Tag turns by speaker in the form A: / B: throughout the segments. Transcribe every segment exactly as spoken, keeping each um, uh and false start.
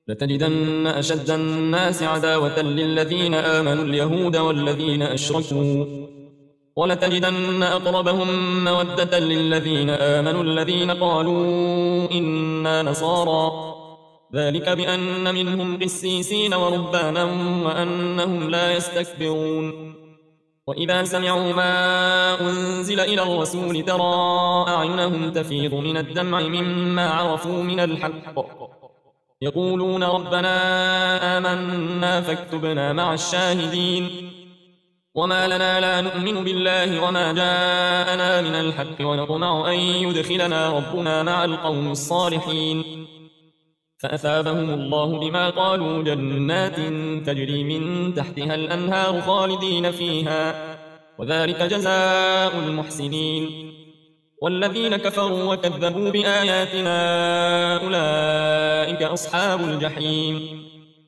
A: لتجدن أشد الناس عداوة للذين آمنوا اليهود والذين أشركوا ولتجدن أقربهم مودة للذين آمنوا الذين قالوا إنا نصارى ذلك بأن منهم قسيسين ورهبانا وأنهم لا يستكبرون وإذا سمعوا ما أنزل إلى الرسول ترى أعينهم تفيض من الدمع مما عرفوا من الحق يقولون ربنا آمنا فاكتبنا مع الشاهدين وما لنا لا نؤمن بالله وما جاءنا من الحق ونطمع أن يدخلنا ربنا مع القوم الصالحين فأثابهم الله بما قالوا جنات تجري من تحتها الأنهار خالدين فيها وذلك جزاء المحسنين والذين كفروا وكذبوا بآياتنا أولئك أصحاب الجحيم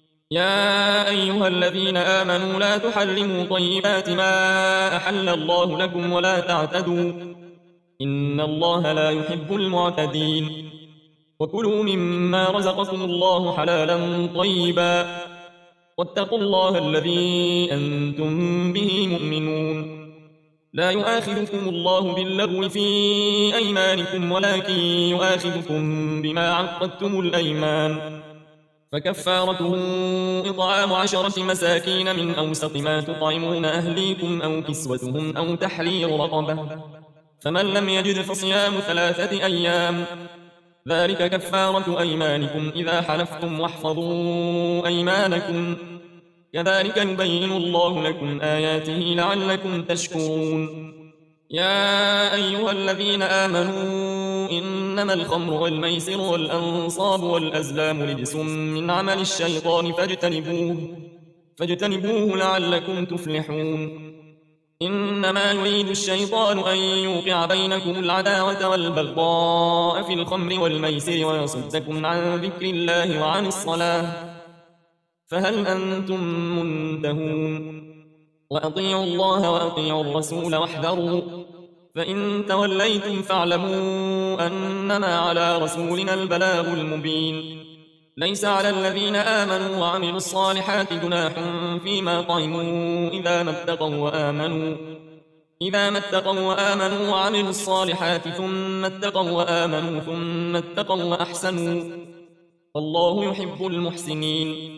A: يا أيها الذين آمنوا لا تحرموا طيبات ما أحل الله لكم ولا تعتدوا إن الله لا يحب المعتدين وكلوا مما رزقكم الله حلالا طيبا واتقوا الله الذي أنتم به مؤمنون لا يؤاخذكم الله باللغو في أيمانكم ولكن يؤاخذكم بما عقدتم الأيمان فكفارته إطعام عشرة مساكين من أوسط ما تطعمون أهليكم أو كسوتهم أو تحرير رقبة فمن لم يجد فصيام ثلاثة أيام ذلك كفارة أيمانكم إذا حلفتم واحفظوا أيمانكم كذلك يبين الله لكم آياته لعلكم تشكرون يا أيها الذين آمنوا إنما الخمر والميسر والأنصاب والأزلام رجس من عمل الشيطان فاجتنبوه فاجتنبوه لعلكم تفلحون إنما يريد الشيطان أن يوقع بينكم العداوة والبغضاء في الخمر والميسر ويصدكم عن ذكر الله وعن الصلاة فهل أنتم منتهون وأطيعوا الله وأطيعوا الرسول واحذروا فإن توليتم فاعلموا أنما على رسولنا البلاغ المبين ليس على الذين آمنوا وعملوا الصالحات جناح فيما طعموا إذا ما اتقوا وآمنوا إذا ما اتقوا وآمنوا وعملوا الصالحات ثم اتقوا وآمنوا ثم اتقوا وأحسنوا والله يحب المحسنين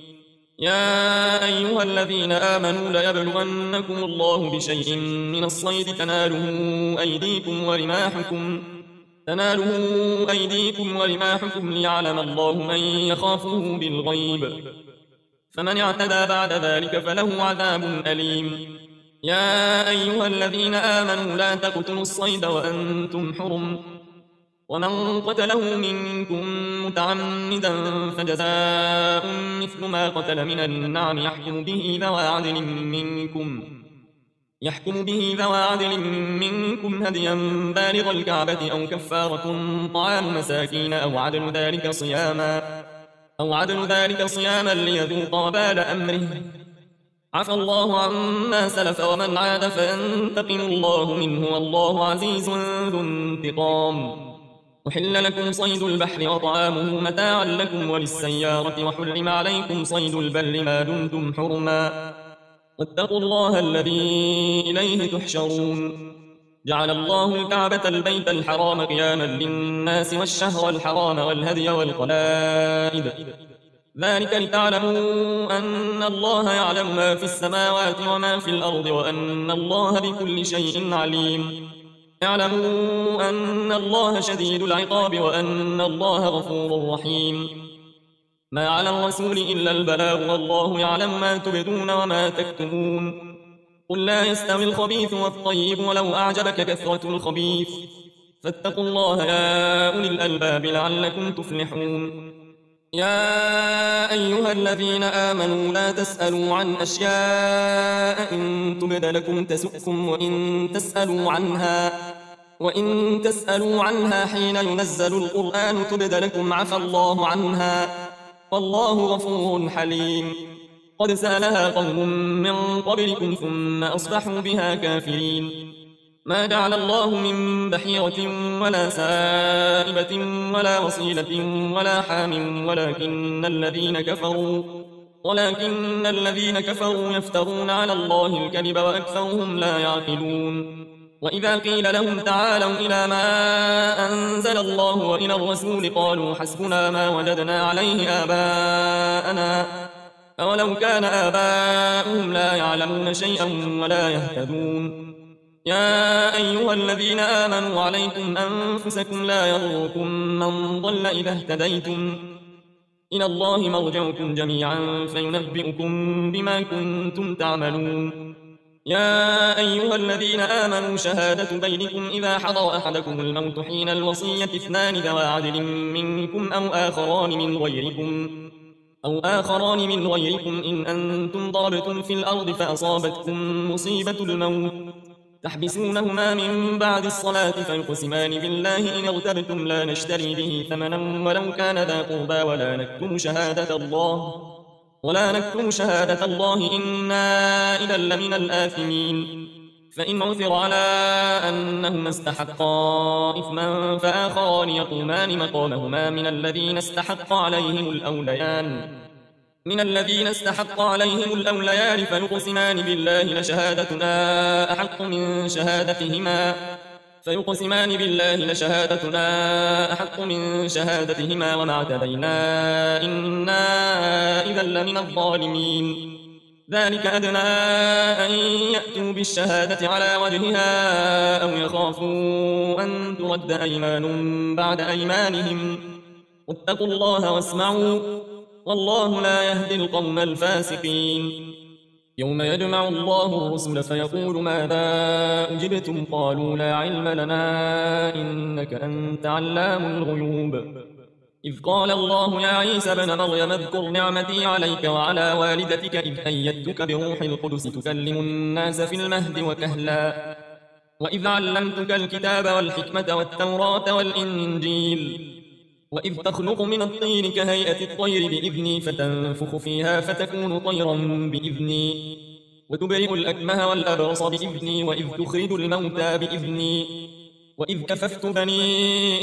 A: يا أيها الذين آمنوا ليبلغنكم الله بشيء من الصيد تناله أيديكم ورماحكم تناله أيديكم ورماحكم ليعلم الله من يخافه بالغيب فمن اعتدى بعد ذلك فله عذاب أليم يا أيها الذين آمنوا لا تقتلوا الصيد وأنتم حرم ومن قتله منكم متعمدا فجزاء مثل ما قتل من النعم يحكم به ذوى عدل منكم يحكم به ذوى عدل منكم هديا بالغ الكعبة أو كفارة طعام مساكين أو عدل ذلك صياما أو عدل ذلك صياما ليذوق وبال أمره عفى الله عما سلف ومن عاد فينتقم الله منه والله عزيز ذو انتقام أحل لكم صيد البحر وطعامه متاعا لكم وللسيارة وحرم عليكم صيد البر ما دمتم حرما واتقوا الله الذي إليه تحشرون جعل الله الكعبة البيت الحرام قياما للناس والشهر الحرام والهدي والقلائد ذلك لتعلموا أن الله يعلم ما في السماوات وما في الأرض وأن الله بكل شيء عليم اعلموا أن الله شديد العقاب وأن الله غفور رحيم ما على الرسول إلا البلاغ والله يعلم ما تبدون وما تكتمون قل لا يستوي الخبيث والطيب ولو أعجبك كثرة الخبيث فاتقوا الله يا أولي الألباب لعلكم تفلحون يا أيها الذين آمنوا لا تسألوا عن أشياء إن تبد لكم تسؤكم وإن تسألوا عنها وإن تسألوا عنها حين ينزل القرآن تبد لكم عفى الله عنها والله غفور حليم قد سألها قوم من قبلكم ثم أصبحوا بها كافرين ما جعل الله من بحيرة ولا سائبة ولا وصيلة ولا حام ولكن الذين كفروا ولكن الذين كفروا يفترون على الله الكذب وأكثرهم لا يعقلون وإذا قيل لهم تعالوا إلى ما أنزل الله وإلى الرسول قالوا حسبنا ما وجدنا عليه آباءنا أولو كان آباؤهم لا يعلمون شيئا ولا يهتدون يا أيها الذين آمنوا عليكم أنفسكم لا يضركم من ضل إذا اهتديتم إلى الله مرجعكم جميعا فينبئكم بما كنتم تعملون يا أيها الذين آمنوا شهادة بينكم إذا حضر أحدكم الموت حين الوصية اثنان ذوى عدل منكم أو آخران من غيركم أو آخران من غيركم إن أنتم ضربتم في الأرض فأصابتكم مصيبة الموت تحبسونهما من بعد الصلاة فيقسمان بالله إن ارتبتم لا نشتري به ثمنا ولو كان ذا قربى ولا نكتم شهادة الله ولا نكتم شهادة الله إنا إذا لمن الآثمين فإن عثر على أنهما استحقا إثما فآخران يقومان مقامهما من الذين استحق عليهم الأوليان من الذين استحق عليهم الأوليان فيقسمان بالله لشهادتنا أحق من شهادتهما فيقسمان بالله لشهادتنا أحق من شهادتهما وما اعتدينا إنا إذا لمن الظالمين ذلك أدنى أن يأتوا بالشهادة على وجهها أو يخافوا أن ترد أيمان بعد أيمانهم واتقوا الله واسمعوا والله لا يهدي القوم الفاسقين يوم يجمع الله الرسل فيقول ماذا أجبتم قالوا لا علم لنا إنك أنت علام الغيوب إذ قال الله يا عيسى بن مريم اذكر نعمتي عليك وعلى والدتك إذ أيدتك بروح القدس تكلم الناس في المهد وكهلا وإذ علمتك الكتاب والحكمة والتوراة والإنجيل وإذ تخلق من الطين كهيئة الطير بإذني فتنفخ فيها فتكون طيرا بإذني وتبرئ الأكمه والأبرص بإذني وإذ تخرج الموتى بإذني وإذ كففت بني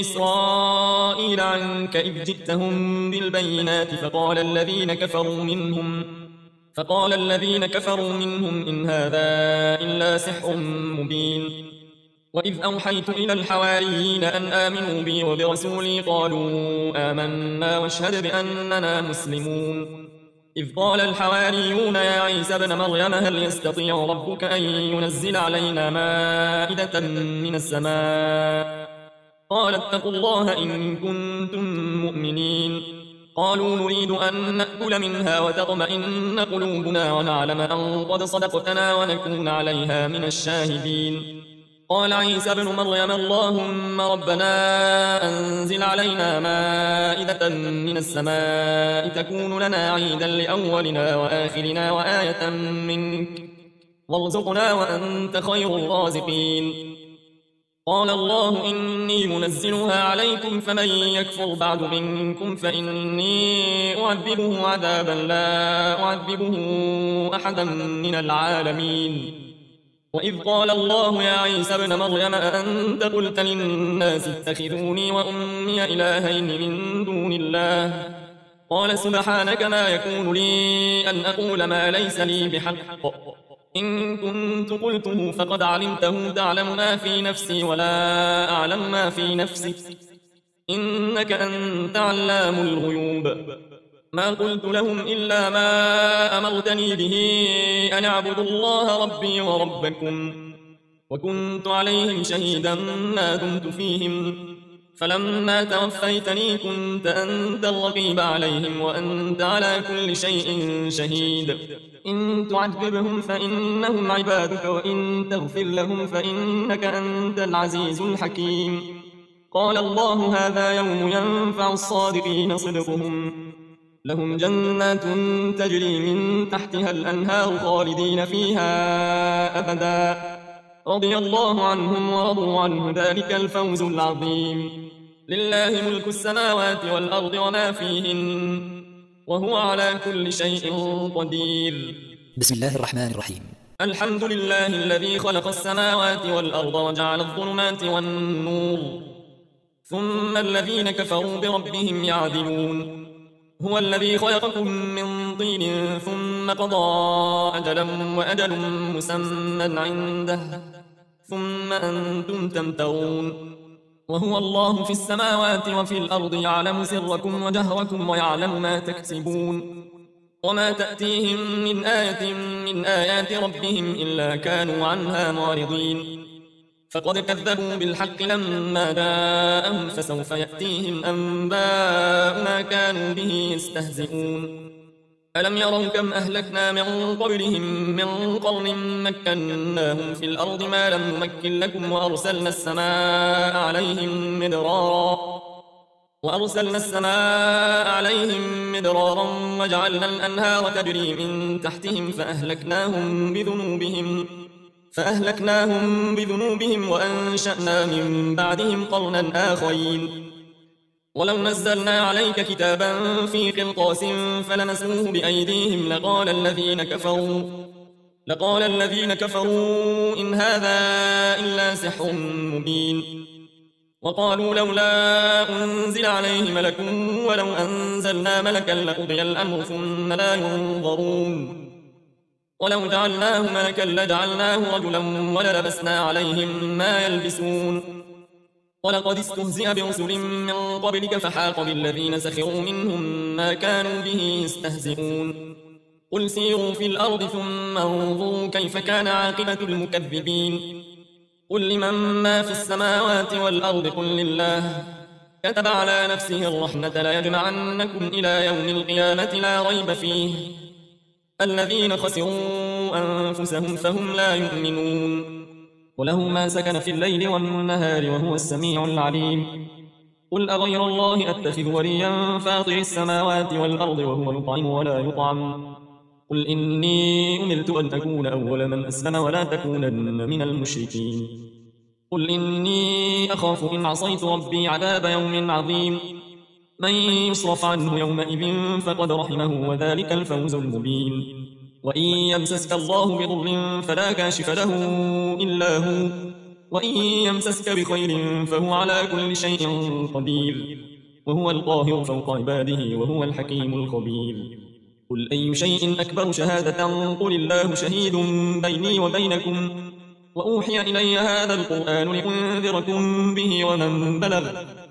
A: إسرائيل عنك إذ جئتهم بالبينات فقال الذين كفروا منهم فقال الذين كفروا منهم إن هذا إلا سحر مبين وإذ أوحيت إلى الحواريين أن آمنوا بي وبرسولي قالوا آمنا واشهد بأننا مسلمون إذ قال الحواريون يا عيسى بن مريم هل يستطيع ربك أن ينزل علينا مائدة من السماء قال اتقوا الله إن كنتم مؤمنين قالوا نريد أن نأكل منها وتطمئن قلوبنا ونعلم أن قد صدقتنا ونكون عليها من الشاهدين قال عيسى بن مريم اللهم ربنا أنزل علينا مائدة من السماء تكون لنا عيدا لأولنا وآخرنا وآية منك وارزقنا وأنت خير الرازقين قال الله إني منزلها عليكم فمن يكفر بعد منكم فإني أعذبه عذابا لا أعذبه أحدا من العالمين وإذ قال الله يا عيسى ابن مريم أأنت قلت للناس اتخذوني وأمي إلهين من دون الله قال سبحانك ما يكون لي أن أقول ما ليس لي بحق إن كنت قلته فقد علمته تعلم ما في نفسي ولا أعلم ما في نفسك إنك أنت علام الغيوب ما قلت لهم إلا ما أمرتني به أن اعبدوا الله ربي وربكم وكنت عليهم شهيدا ما دمت فيهم فلما توفيتني كنت أنت الرقيب عليهم وأنت على كل شيء شهيد إن تعذبهم فإنهم عبادك وإن تغفر لهم فإنك أنت العزيز الحكيم قال الله هذا يوم ينفع الصادقين صدقهم لهم جنات تجري من تحتها الأنهار خالدين فيها أبدا رضي الله عنهم ورضوا عنه ذلك الفوز العظيم لله ملك السماوات والأرض وما فيهن وهو على كل شيء قدير
B: بسم الله الرحمن الرحيم
A: الحمد لله الذي خلق السماوات والأرض وجعل الظلمات والنور ثم الذين كفروا بربهم يعدلون هو الذي خلقكم من طين ثم قضى أجلا وأجل مسمى عنده ثم أنتم تمترون وهو الله في السماوات وفي الأرض يعلم سركم وجهركم ويعلم ما تكسبون وما تأتيهم من آية من آيات ربهم إلا كانوا عنها معرضين فقد كذبوا بالحق لما جاءهم فسوف يأتيهم أنباء ما كانوا به يستهزئون ألم يروا كم أهلكنا من قبلهم من قرن مكناهم في الأرض ما لم نمكن لكم وأرسلنا السماء عليهم مدرارا وأرسلنا السماء عليهم مدرارا وجعلنا الأنهار تجري من تحتهم فأهلكناهم بذنوبهم فأهلكناهم بذنوبهم وأنشأنا من بعدهم قرنا آخرين ولو نزلنا عليك كتابا في قرطاس فلمسوه بأيديهم لقال الذين كفروا لقال الذين كفروا إن هذا إلا سحر مبين وقالوا لولا أنزل عليه ملك ولو أنزلنا ملكا لقضي الأمر ثم لا ينظرون ولو جعلناه ملكا لجعلناه رجلا وللبسنا عليهم ما يلبسون ولقد استهزئ برسل من قبلك فحاق بالذين سخروا منهم ما كانوا به يستهزئون قل سيروا في الأرض ثم انظروا كيف كان عاقبة المكذبين قل لمن ما في السماوات والأرض قل لله كتب على نفسه الرحمة ليجمعنكم إلى يوم القيامة لا ريب فيه الذين خسروا أنفسهم فهم لا يؤمنون وله ما سكن في الليل والنهار وهو السميع العليم قل أغير الله أتخذ وليا فاطر السماوات والأرض وهو يطعم ولا يطعم قل إني أمرت أن أكون أول من أسلم ولا تكونن من المشركين قل إني أخاف إن عصيت ربي عذاب يوم عظيم من يصرف عنه يومئذ فقد رحمه وذلك الفوز المبين وإن يمسسك الله بضر فلا كاشف له إلا هو وإن يمسسك بخير فهو على كل شيء قدير وهو القاهر فوق عباده وهو الحكيم الخبير قل أي شيء أكبر شهادة قل الله شهيد بيني وبينكم وأوحي إلي هذا القرآن لأنذركم به ومن بلغ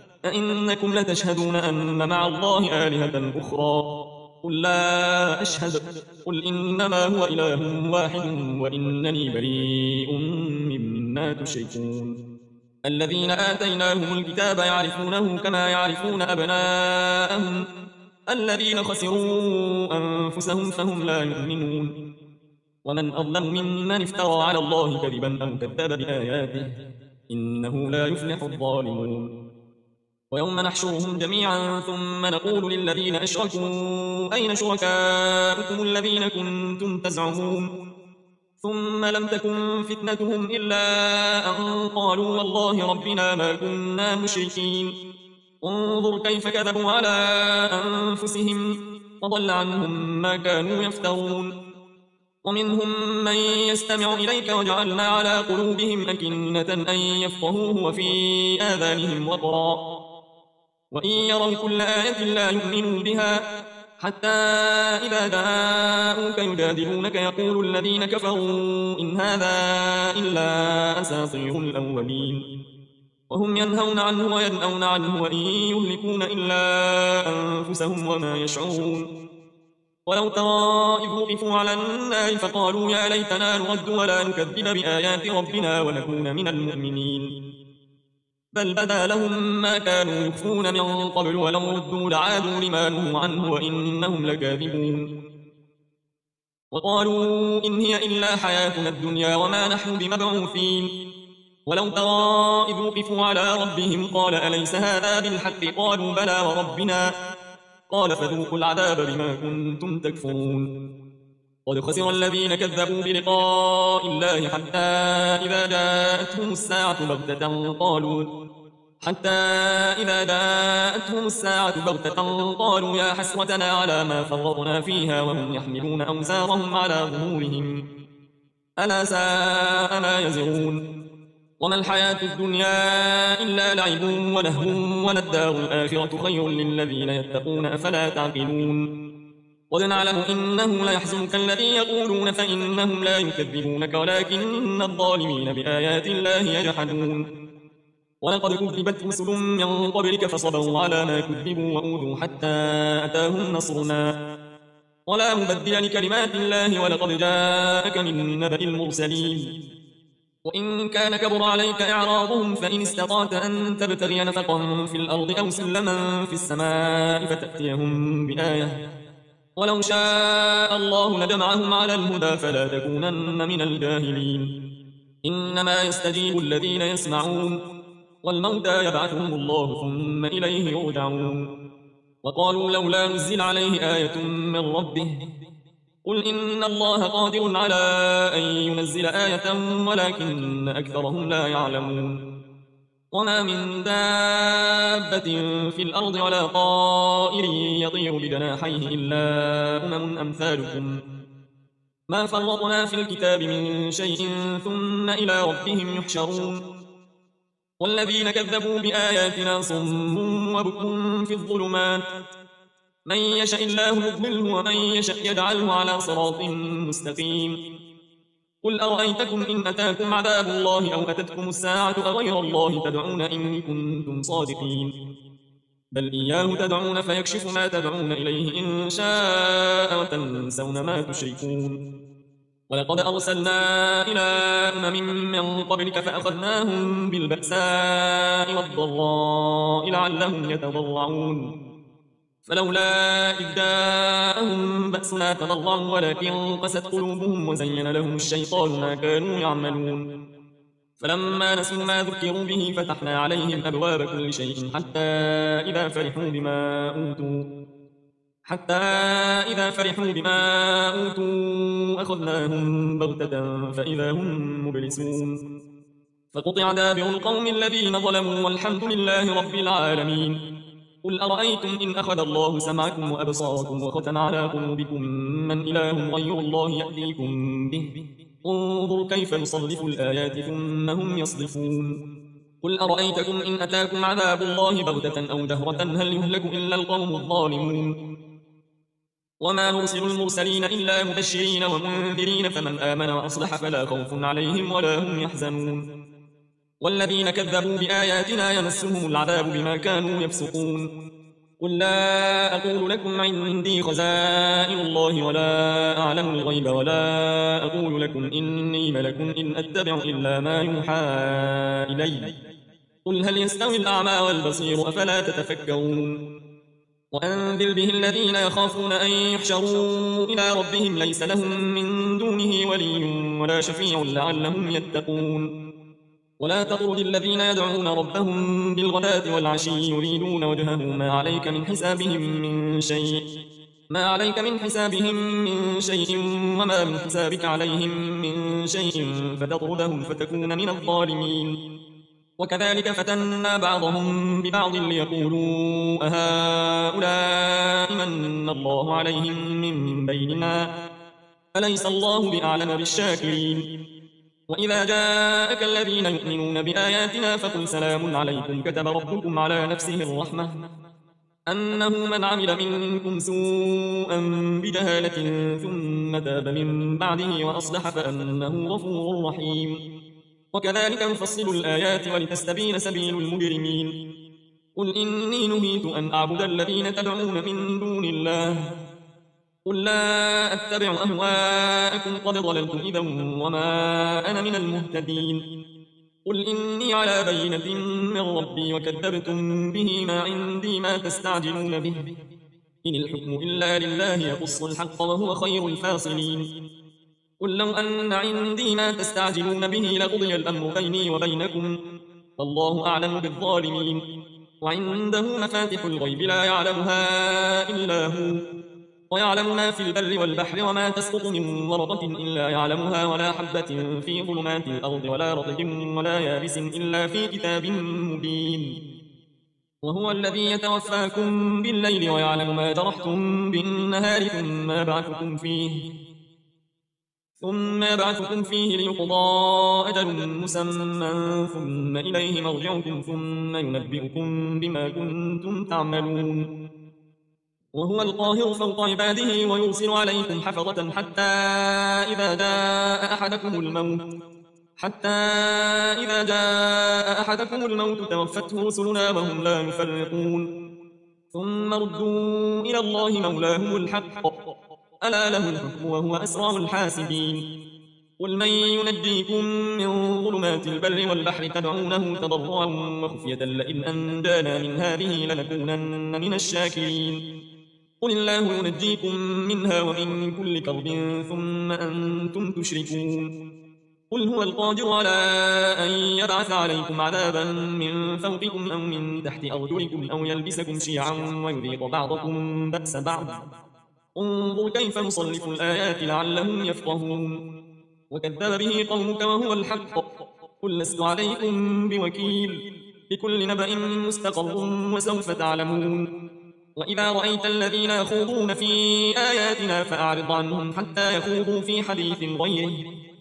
A: أئنكم لتشهدون أن مع الله آلهة أخرى قل لا أشهد قل إنما هو إله واحد وإنني بريء مما تشركون الذين آتيناهم الكتاب يعرفونه كما يعرفون أبناءهم الذين خسروا أنفسهم فهم لا يؤمنون ومن أظلم ممن افترى على الله كذبا أو كذب بآياته إنه لا يفلح الظالمون ويوم نحشرهم جميعا ثم نقول للذين أشركوا أين شركاؤكم الذين كنتم تزعمون ثم لم تكن فتنتهم إلا أن قالوا والله ربنا ما كنا مشركين انظر كيف كذبوا على أنفسهم وضل عنهم ما كانوا يفترون ومنهم من يستمع إليك وجعلنا على قلوبهم أكنة أن يفقهوه وفي آذانهم وقرا وإن يروا كل آية لا يؤمنوا بها حتى إذا جاءوك يجادلونك يقول الذين كفروا إن هذا إلا أساطير الأولين وهم ينهون عنه وينأون عنه وإن يهلكون إلا أنفسهم وما يشعرون ولو ترى إذ وقفوا على النار فقالوا يا ليتنا نرد ولا نكذب بآيات ربنا ونكون من المؤمنين بل بدا لهم ما كانوا يخفون من قبل ولو ردوا لعادوا لما نهوا عنه وإنهم لكاذبون وقالوا إن هي إلا حياتنا الدنيا وما نحن بمبعوثين ولو ترى إذ وقفوا على ربهم قال أليس هذا بالحق قالوا بلى وربنا قال فذوقوا العذاب بما كنتم تكفرون قد خسر الذين كذبوا بلقاء الله حتى إذا جاءتهم الساعة بغتة قالوا حتى إذا جاءتهم الساعة بغتة قالوا يا حسرتنا على ما فرطنا فيها وهم يحملون أوزارهم على ظهورهم ألا ساء ما يزرون وما الحياة الدنيا إلا لعب ولهو وللدار الآخرة خير للذين يتقون أفلا تعقلون قد نعلم إنه ليحزنك الذي يقولون فإنهم لا يكذبونك ولكن الظالمين بآيات الله يجحدون ولقد كذبت رسل من قبلك فصبروا على ما كذبوا وأوذوا حتى أتاهم نصرنا ولا مبدل لكلمات الله ولقد جاءك من نبأ المرسلين وإن كان كبر عليك إعراضهم فإن استطعت أن تبتغي نفقا في الأرض أو سلما في السماء فتأتيهم بآية ولو شاء الله لجمعهم على الهدى فلا تكونن من الجاهلين إنما يستجيب الذين يسمعون والموتى يبعثهم الله ثم إليه يرجعون وقالوا لولا نزل عليه آية من ربه قل إن الله قادر على أن ينزل آية ولكن أكثرهم لا يعلمون وما من دابة في الأرض ولا طائر يطير بجناحيه إلا أمم أمثالكم ما فرطنا في الكتاب من شيء ثم إلى ربهم يحشرون والذين كذبوا بآياتنا صم وبكم في الظلمات من يشاء الله يضلله ومن يشاء يجعله على صراط مستقيم قل أرأيتكم إن أتاكم عذاب الله أو أتتكم الساعة أغير الله تدعون إن كنتم صادقين بل إياه تدعون فيكشف ما تدعون إليه إن شاء وتنسون ما تشركون ولقد أرسلنا إلى أمم من قبلك فأخذناهم بالبأساء والضراء لعلهم يتضرعون فلولا إذ جاءهم بأسنا تضرعوا ولكن قست قلوبهم وزين لهم الشيطان ما كانوا يعملون فلما نسوا ما ذكروا به فتحنا عليهم أبواب كل شيء حتى إذا فرحوا بما أوتوا حتى إذا فرحوا بما أوتوا أخذناهم بغتة فإذا هم مبلسون فقطع دابر القوم الذين ظلموا والحمد لله رب العالمين قل أرأيتم إن أخذ الله سمعكم وأبصاركم وختم على قلوبكم من إله غير الله يأتيكم به انظر كيف نصرف الآيات ثم هم يصدفون قل أرأيتكم إن أتاكم عذاب الله بغتة أو جهرة هل يهلك إلا القوم الظالمون وما نرسل المرسلين إلا مبشرين ومنذرين فمن آمن وأصلح فلا خوف عليهم ولا هم يحزنون والذين كذبوا بآياتنا يمسهم العذاب بما كانوا يفسقون قل لا أقول لكم عندي خزائن الله ولا أعلم الغيب ولا أقول لكم إني ملك إن أتبع إلا ما يوحى إلي قل هل يستوي الأعمى والبصير أفلا تتفكرون وأنذر به الذين يخافون أن يحشروا إلى ربهم ليس لهم من دونه ولي ولا شفيع لعلهم يتقون ولا تطرد الذين يدعون ربهم بالغداة والعشي يريدون وجهه ما عليك من حسابهم من شيء ما عليك من حسابهم من شيء وما من حسابك عليهم من شيء فتطردهم فتكون من الظالمين وكذلك فتنا بعضهم ببعض ليقولوا أهؤلاء من الله عليهم من بيننا أليس الله بأعلم بالشاكرين وإذا جاءك الذين يؤمنون بآياتنا فقل سلام عليكم كتب ربكم على نفسه الرحمة أنه من عمل منكم سوءا بجهالة ثم تاب من بعده وأصلح فأنه غفور رحيم وكذلك نفصل الآيات ولتستبين سبيل المجرمين قل إني نهيت أن أعبد الذين تدعون من دون الله قل لا أتبع أهواءكم قد ضللت إذا وما أنا من المهتدين قل إني على بينة من ربي وكذبتم به ما عندي ما تستعجلون به إن الحكم إلا لله يقص الحق وهو خير الفاصلين قل لو أن عندي ما تستعجلون به لقضي الأمر بيني وبينكم والله أعلم بالظالمين وعنده مفاتح الغيب لا يعلمها إلا هو ويعلم ما في البر والبحر وما تسقط من ورقة إلا يعلمها ولا حبة في ظلمات الأرض ولا رطب ولا يابس إلا في كتاب مبين وهو الذي يتوفاكم بالليل ويعلم ما جرحتم بالنهار ثم يبعثكم فيه ثم يبعثكم فيه ليقضى أجل مسمى ثم إليه مرجعكم ثم ينبئكم بما كنتم تعملون. وهو القاهر فوق عباده ويرسل عليكم حفظة حتى إذا جاء أحدكم الموت حتى إذا جاء أحدكم الموت توفته رسلنا وهم لا يفرقون ثم ردوا إلى الله مولاهم الحق ألا له الحكم وهو أسرع الحاسبين. قل من ينجيكم من ظلمات البر والبحر تدعونه تضرعا وخفية لئن أنجانا من هذه لنكونن من الشاكرين. قل الله ينجيكم منها ومن كل كرب ثم أنتم تشركون. قل هو القادر على أن يبعث عليكم عذابا من فوقكم أو من تحت أرجلكم أو يلبسكم شيعا ويذيق بعضكم بأس بعض. انظر كيف نصرف الآيات لعلهم يفقهون. وكذب به قومك وهو الحق قل لست عليكم بوكيل لكل نبأ مستقر وسوف تعلمون. وإذا رأيت الذين يخوضون في آياتنا فأعرض عنهم حتى يخوضوا في حديث غيره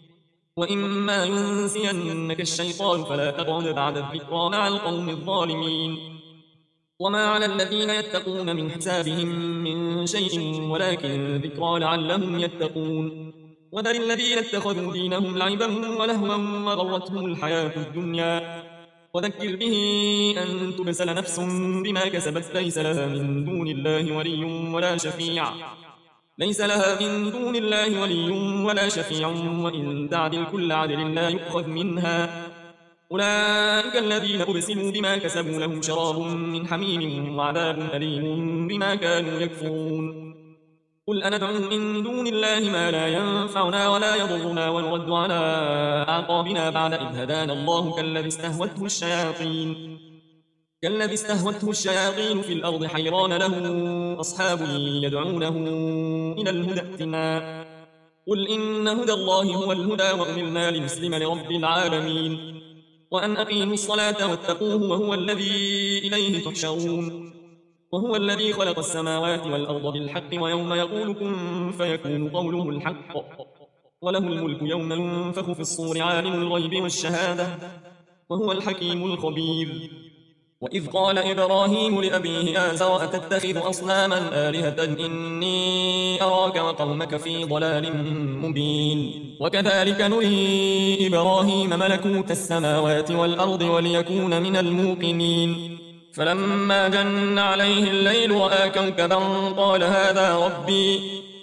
A: وإما ينسينك الشيطان فلا تقعد بعد الذكرى مع القوم الظالمين. وما على الذين يتقون من حسابهم من شيء ولكن ذكرى لعلهم يتقون. وذر الذين اتخذوا دينهم لعبا ولهوا وغرتهم الحياة الدنيا وذكر به أن تبسل نفس بما كسبت ليس لها من دون الله ولي ولا شفيع ليس لها من دون الله ولي ولا شفيع وإن تعدل كل عدل لا يؤخذ منها. أولئك الذين أبسلوا بما كسبوا لهم شراب من حميم وعذاب أليم بما كانوا يكفرون. قل أندعو من دون الله ما لا ينفعنا ولا يضرنا ونرد على أعقابنا بعد إذ هدانا الله كالذي استهوته الشياطين كالذي استهوته الشياطين في الأرض حيران له أصحاب يدعونه إلى الهدى ائتنا. قل إن هدى الله هو الهدى وأمرنا لنسلم لرب العالمين وأن أقيموا الصلاة واتقوه وهو الذي إليه تحشرون. وهو الذي خلق السماوات والأرض بالحق ويوم يقول كن فيكون قوله الحق وله الملك يوم ينفخ في الصور عالم الغيب والشهادة وهو الحكيم الخبير. وإذ قال إبراهيم لأبيه آزر أتتخذ أصناما آلهة إني أراك وقومك في ضلال مبين. وكذلك نري إبراهيم ملكوت السماوات والأرض وليكون من الموقنين. فلما جن عليه الليل رأى كوكبا قال هذا ربي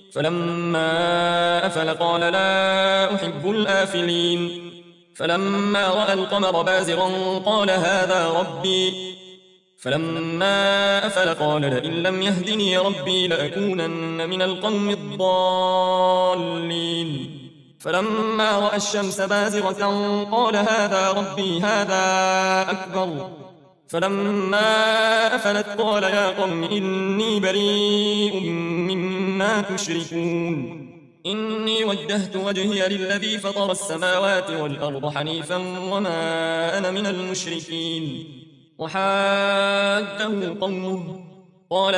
A: فلما أفل قال لا أحب الآفلين. فلما رأى القمر بازغا قال هذا ربي فلما أفل قال لئن لم يهدني ربي لأكونن من القوم الضالين. فلما رأى الشمس بازغة قال هذا ربي هذا أكبر. فلما أفلت قال يا قوم إني بريء مما تشركون. إني وجهت وجهي للذي فطر السماوات والأرض حنيفا وما أنا من المشركين. وحاجه قومه قال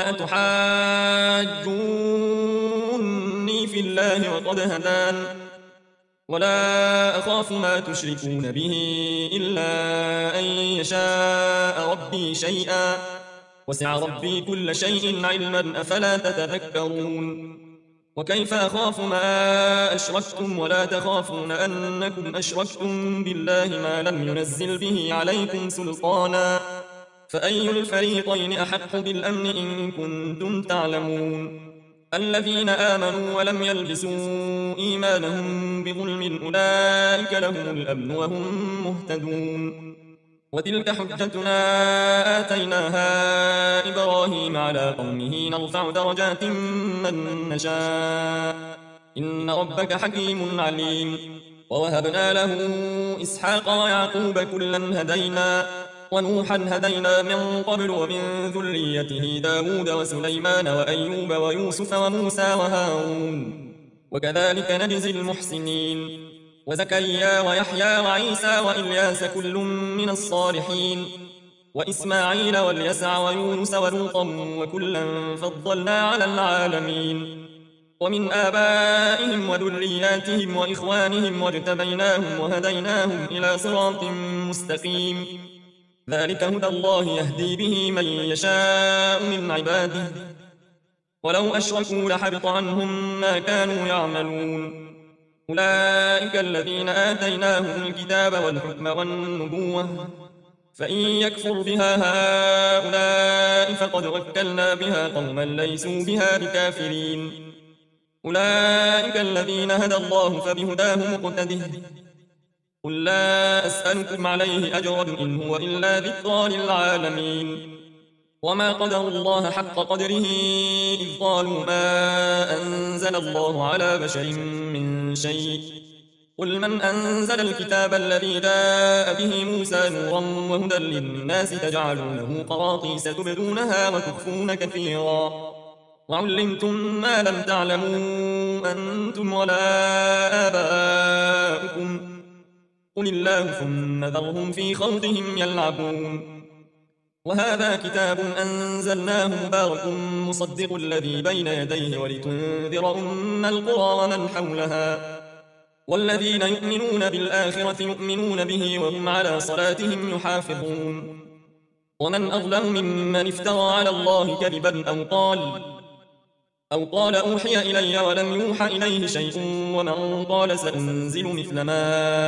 A: أتحاجوني في الله وقد هدان ولا أخاف ما تشركون به إلا أن يشاء ربي شيئا وسع ربي كل شيء علما أفلا تتذكرون. وكيف أخاف ما أشركتم ولا تخافون أنكم أشركتم بالله ما لم ينزل به عليكم سلطانا فأي الفريقين أحق بالأمن إن كنتم تعلمون. الذين آمنوا ولم يلبسوا إيمانهم بظلم أولئك لهم الأمن وهم مهتدون. وتلك حجتنا آتيناها إبراهيم على قومه نرفع درجات من نشاء إن ربك حكيم عليم. ووهبنا له إسحاق ويعقوب كلا هدينا ونوحا هدينا من قبل ومن ذريته داود وسليمان وأيوب ويوسف وموسى وهارون وكذلك نجزي المحسنين. وزكريا ويحيى وعيسى وإلياس كل من الصالحين وإسماعيل واليسع ويونس ولوطا وكلا فضلنا على العالمين. ومن آبائهم وذرياتهم وإخوانهم واجتبيناهم وهديناهم إلى صراط مستقيم ذلك هدى الله يهدي به من يشاء من عباده ولو أشركوا لحبط عنهم ما كانوا يعملون أولئك الذين آتيناهم الكتاب والحكم والنبوة فإن يكفر بها هؤلاء فقد وكلنا بها قوما ليسوا بها بكافرين أولئك الذين هدى الله فبهداه مقتده قل لا أسألكم عليه أجرا إن هو إلا ذكرى للعالمين وما قدروا الله حق قدره إذ قالوا ما أنزل الله على بشر من شيء قل من أنزل الكتاب الذي جاء به موسى نورا وهدى للناس تجعلونه قراطيس تبدونها وتخفون كثيرا وعلمتم ما لم تعلموا أنتم ولا آباؤكم قل الله ثم ذرهم في خوضهم يلعبون وهذا كتاب أنزلناه مبارك مصدق الذي بين يديه ولتنذر أم القرى ومن حولها والذين يؤمنون بالآخرة يؤمنون به وهم على صلاتهم يحافظون ومن أظلم ممن افترى على الله كذبا أو قال أو قال أوحي إلي ولم يوحى إليه شيء ومن قال سأنزل مثل ما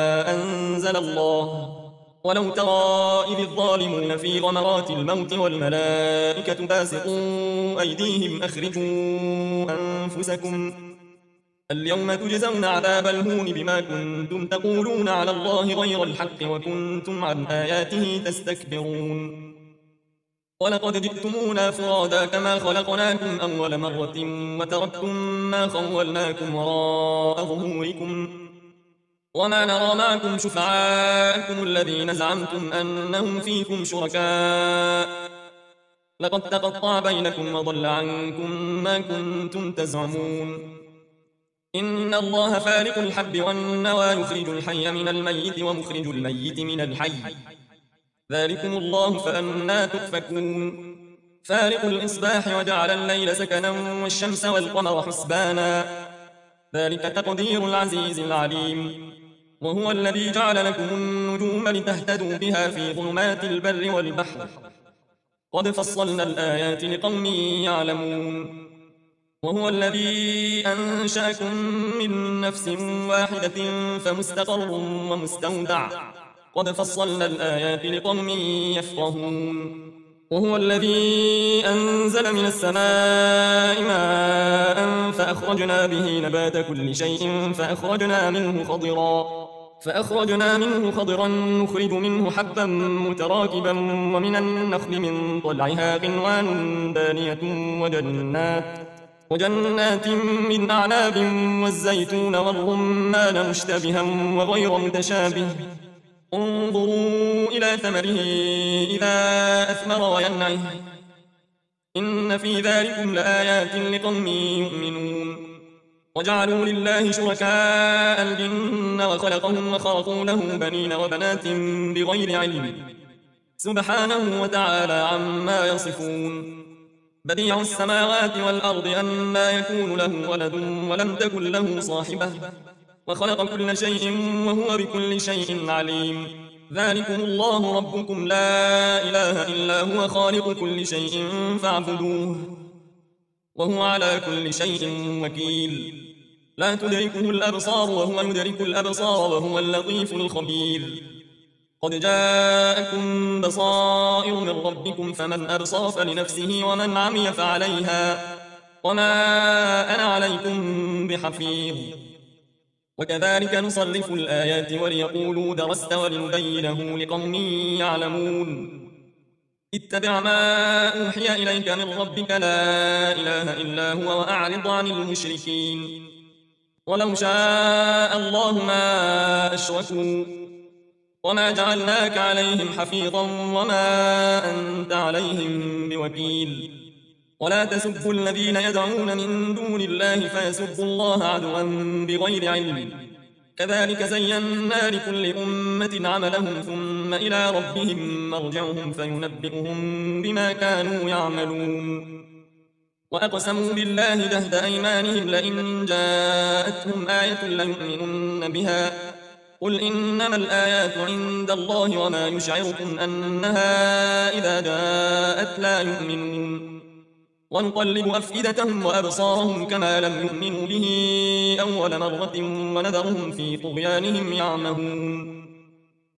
A: أنزل الله ولو ترى إذ الظالمون في غمرات الموت والملائكة باسطوا أيديهم أخرجوا أنفسكم اليوم تجزون عذاب الهون بما كنتم تقولون على الله غير الحق وكنتم عن آياته تستكبرون ولقد جئتمونا فرادا كما خلقناكم أول مرة وتركتم ما خولناكم وراء ظهوركم وما نرى معكم شفعاءكم الذين زعمتم أنهم فيكم شركاء لقد تقطع بينكم وضل عنكم ما كنتم تزعمون إن الله فالق الحب والنوى يخرج الحي من الميت ومخرج الميت من الحي ذلكم الله فأنا تؤفكون فالق الإصباح وجعل الليل سكنا والشمس والقمر حسبانا ذلك تقدير العزيز العليم وهو الذي جعل لكم النجوم لتهتدوا بها في ظلمات البر والبحر قد فصلنا الآيات لقوم يعلمون وهو الذي أنشأكم من نفس واحدة فمستقر ومستودع قد فصلنا الآيات لقوم يفقهون وهو الذي أنزل من السماء ماء فأخرجنا به نبات كل شيء فأخرجنا منه خضرا فأخرجنا منه خضرا نخرج منه حبا متراكبا ومن النخل من طلعها قنوان دانية وجنات وجنات من أعناب والزيتون والرمان مشتبها وغير متشابه انظروا إلى ثمره إذا أثمر وينعه إن في ذلكم لآيات لقوم يؤمنون وجعلوا لله شركاء الجن وخلقهم وخرقوا له بنين وبنات بغير علم سبحانه وتعالى عما يصفون بديع السماوات والأرض أنى يكون له ولد ولم تكن له صاحبة وخلق كل شيء وهو بكل شيء عليم ذلكم الله ربكم لا إله إلا هو خالق كل شيء فاعبدوه وهو على كل شيء وكيل لا تدركه الأبصار وهو يدرك الأبصار وهو اللطيف الخبير قد جاءكم بصائر من ربكم فمن أبصر فلنفسه ومن عمي فعليها وما أنا عليكم بحفيظ وكذلك نصرف الآيات وليقولوا درست ولنبينه لقوم يعلمون اتبع ما أوحي إليك من ربك لا إله إلا هو وأعرض عن المشركين ولو شاء الله ما أشركوا وما جعلناك عليهم حفيظا وما أنت عليهم بوكيل ولا تسبوا الذين يدعون من دون الله فيسبوا الله عدوا بغير علم كذلك زينا لكل أمة عملهم ثم إلى ربهم مرجعهم فينبئهم بما كانوا يعملون وأقسموا بالله جهد أيمانهم لئن جاءتهم آية ليؤمنن بها قل إنما الآيات عند الله وما يشعركم أنها إذا جاءت لا يؤمنون ونقلب أفئدتهم وأبصارهم كما لم يؤمنوا به أول مرة ونذرهم في طغيانهم يعمهون